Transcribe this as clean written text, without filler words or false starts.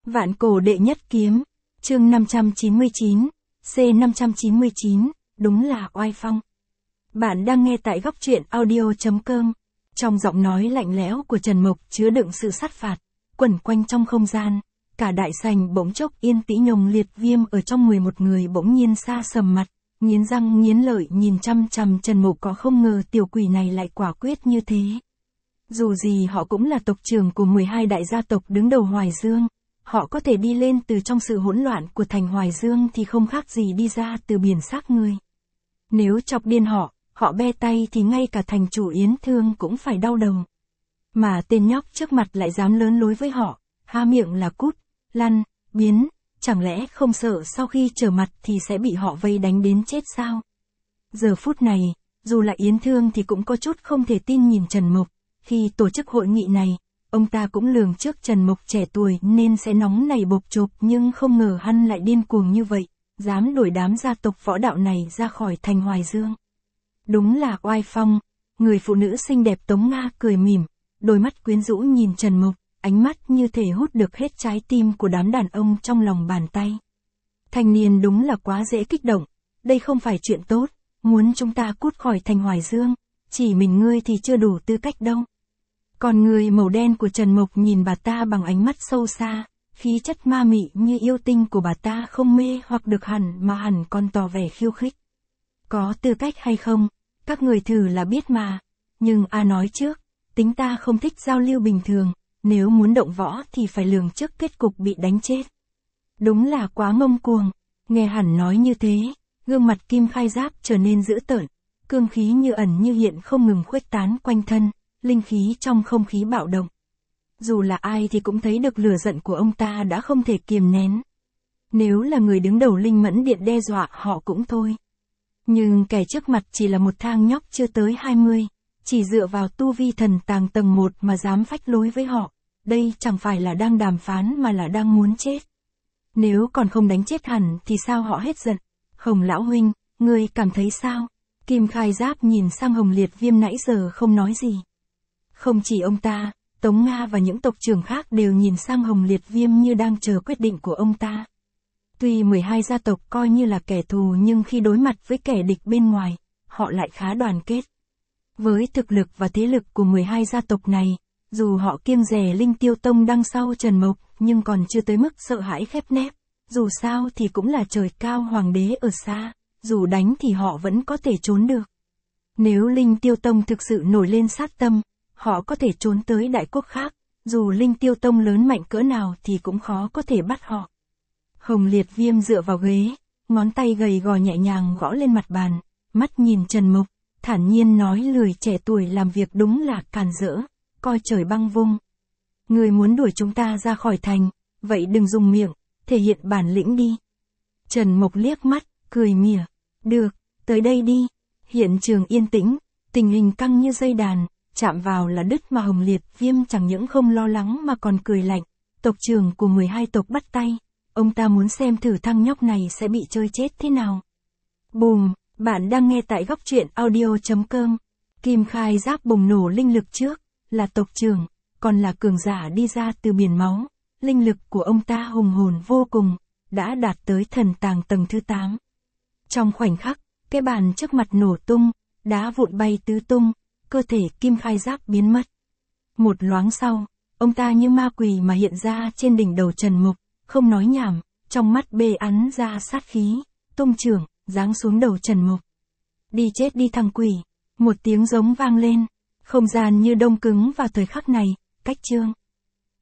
Vạn cổ đệ nhất kiếm, chương 599, C599, đúng là oai phong. Bạn đang nghe tại góc truyện audio.com. Trong giọng nói lạnh lẽo của Trần Mộc chứa đựng sự sát phạt, quẩn quanh trong không gian, cả đại sảnh bỗng chốc yên tĩnh. Nhồng Liệt Viêm ở trong 11 người bỗng nhiên sa sầm mặt, nghiến răng nghiến lợi nhìn chăm chăm Trần Mộc. Có không ngờ tiểu quỷ này lại quả quyết như thế. Dù gì họ cũng là tộc trưởng của 12 đại gia tộc đứng đầu Hoài Dương. Họ có thể đi lên từ trong sự hỗn loạn của thành Hoài Dương thì không khác gì đi ra từ biển xác người. Nếu chọc điên họ be tay thì ngay cả thành chủ Yến Thương cũng phải đau đầu. Mà tên nhóc trước mặt lại dám lớn lối với họ, há miệng là cút, lăn, biến, chẳng lẽ không sợ sau khi trở mặt thì sẽ bị họ vây đánh đến chết sao? Giờ phút này, dù là Yến Thương thì cũng có chút không thể tin nhìn Trần Mộc. Khi tổ chức hội nghị này, ông ta cũng lường trước Trần Mộc trẻ tuổi nên sẽ nóng nảy bộc chộp, nhưng không ngờ hắn lại điên cuồng như vậy, dám đuổi đám gia tộc võ đạo này ra khỏi thành Hoài Dương. Đúng là oai phong. Người phụ nữ xinh đẹp Tống Nga cười mỉm, đôi mắt quyến rũ nhìn Trần Mộc, ánh mắt như thể hút được hết trái tim của đám đàn ông trong lòng bàn tay. Thanh niên đúng là quá dễ kích động, đây không phải chuyện tốt, muốn chúng ta cút khỏi thành Hoài Dương, chỉ mình ngươi thì chưa đủ tư cách đâu. Còn người màu đen của Trần Mộc nhìn bà ta bằng ánh mắt sâu xa, khí chất ma mị như yêu tinh của bà ta không mê hoặc được hẳn mà hẳn còn tỏ vẻ khiêu khích. Có tư cách hay không, các người thử là biết mà, nhưng nói trước, tính ta không thích giao lưu bình thường, nếu muốn động võ thì phải lường trước kết cục bị đánh chết. Đúng là quá ngông cuồng. Nghe hẳn nói như thế, gương mặt Kim Khai Giáp trở nên dữ tợn, cương khí như ẩn như hiện không ngừng khuếch tán quanh thân, linh khí trong không khí bạo động. Dù là ai thì cũng thấy được lửa giận của ông ta đã không thể kiềm nén. Nếu là người đứng đầu Linh Mẫn Điện đe dọa họ cũng thôi. Nhưng kẻ trước mặt chỉ là một thang nhóc chưa tới 20, chỉ dựa vào tu vi thần tàng tầng 1 mà dám phách lối với họ, đây chẳng phải là đang đàm phán mà là đang muốn chết. Nếu còn không đánh chết hẳn thì sao họ hết giận. Hồng lão huynh, ngươi cảm thấy sao? Kim Khai Giáp nhìn sang Hồng Liệt Viêm nãy giờ không nói gì. Không chỉ ông ta, Tống Nga và những tộc trưởng khác đều nhìn sang Hồng Liệt Viêm như đang chờ quyết định của ông ta. Tuy 12 gia tộc coi như là kẻ thù nhưng khi đối mặt với kẻ địch bên ngoài, họ lại khá đoàn kết. Với thực lực và thế lực của 12 gia tộc này, dù họ kiêng dè Linh Tiêu Tông đằng sau Trần Mộc nhưng còn chưa tới mức sợ hãi khép nép. Dù sao thì cũng là trời cao hoàng đế ở xa, dù đánh thì họ vẫn có thể trốn được. Nếu Linh Tiêu Tông thực sự nổi lên sát tâm, họ có thể trốn tới đại quốc khác, dù Linh Tiêu Tông lớn mạnh cỡ nào thì cũng khó có thể bắt họ. Hồng Liệt Viêm dựa vào ghế, ngón tay gầy gò nhẹ nhàng gõ lên mặt bàn, mắt nhìn Trần Mộc, thản nhiên nói: lười trẻ tuổi làm việc đúng là càn rỡ, coi trời băng vung. Người muốn đuổi chúng ta ra khỏi thành, vậy đừng dùng miệng, thể hiện bản lĩnh đi. Trần Mộc liếc mắt, cười mỉa, được, tới đây đi. Hiện trường yên tĩnh, tình hình căng như dây đàn, chạm vào là đứt mà Hồng Liệt Viêm chẳng những không lo lắng mà còn cười lạnh. Tộc trưởng của 12 tộc bắt tay, ông ta muốn xem thử thằng nhóc này sẽ bị chơi chết thế nào. Bùm, bạn đang nghe tại góc truyện audio.com. Kim Khai Giáp bùng nổ linh lực trước, là tộc trưởng, còn là cường giả đi ra từ biển máu. Linh lực của ông ta hùng hồn vô cùng, đã đạt tới thần tàng tầng thứ 8. Trong khoảnh khắc, cái bàn trước mặt nổ tung, đá vụn bay tứ tung, cơ thể Kim Khai Giáp biến mất. Một loáng sau, ông ta như ma quỷ mà hiện ra trên đỉnh đầu Trần Mộc, không nói nhảm, trong mắt bê ắn ra sát khí, tung chưởng, giáng xuống đầu Trần Mộc. Đi chết đi thằng quỷ, một tiếng giống vang lên, không gian như đông cứng vào thời khắc này, cách chương.